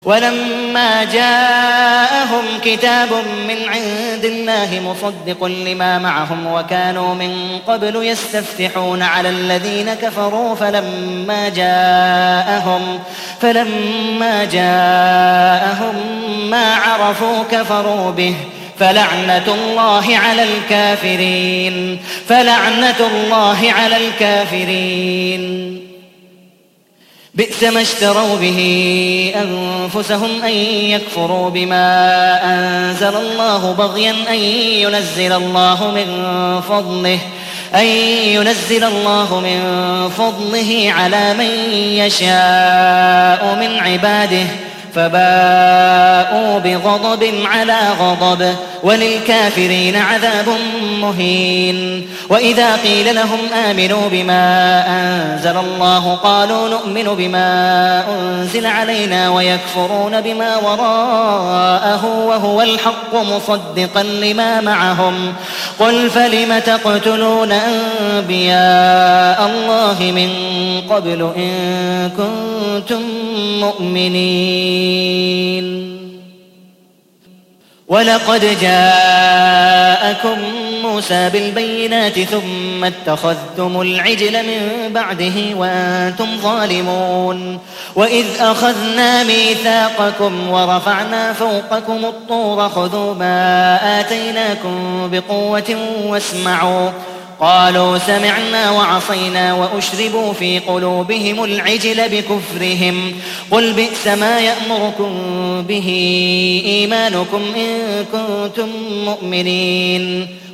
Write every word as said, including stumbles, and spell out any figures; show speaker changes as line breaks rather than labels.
ولما جاءهم كتاب من عند الله مصدق لما معهم وكانوا من قبل يستفتحون على الذين كفروا فلما جاءهم فلما جاءهم ما عرفوا كفروا به فلعنة الله على الكافرين فلعنة الله على الكافرين بئس ما اشتروا به أنفسهم أن يكفروا بما أنزل الله بغيا أن ينزل الله من فضله أن ينزل الله من فضله على من يشاء من عباده فباءوا بغضب على غضب وللكافرين عذاب مهين. وإذا قيل لهم آمنوا بما أنزل الله قالوا نؤمن بما أنزل علينا ويكفرون بما وراءه وهو الحق مصدقا لما معهم قل فلم تقتلون أنبياء الله من قبل إن كنتم مؤمنين. ولقد جاءكم موسى بالبينات ثم اتخذتم العجل من بعده وأنتم ظالمون. وإذ أخذنا ميثاقكم ورفعنا فوقكم الطور خذوا ما آتيناكم بقوة واسمعوا قالوا سمعنا وعصينا وأشربوا في قلوبهم العجل بكفرهم قل بئس ما يأمركم به إيمانكم إن كنتم مؤمنين.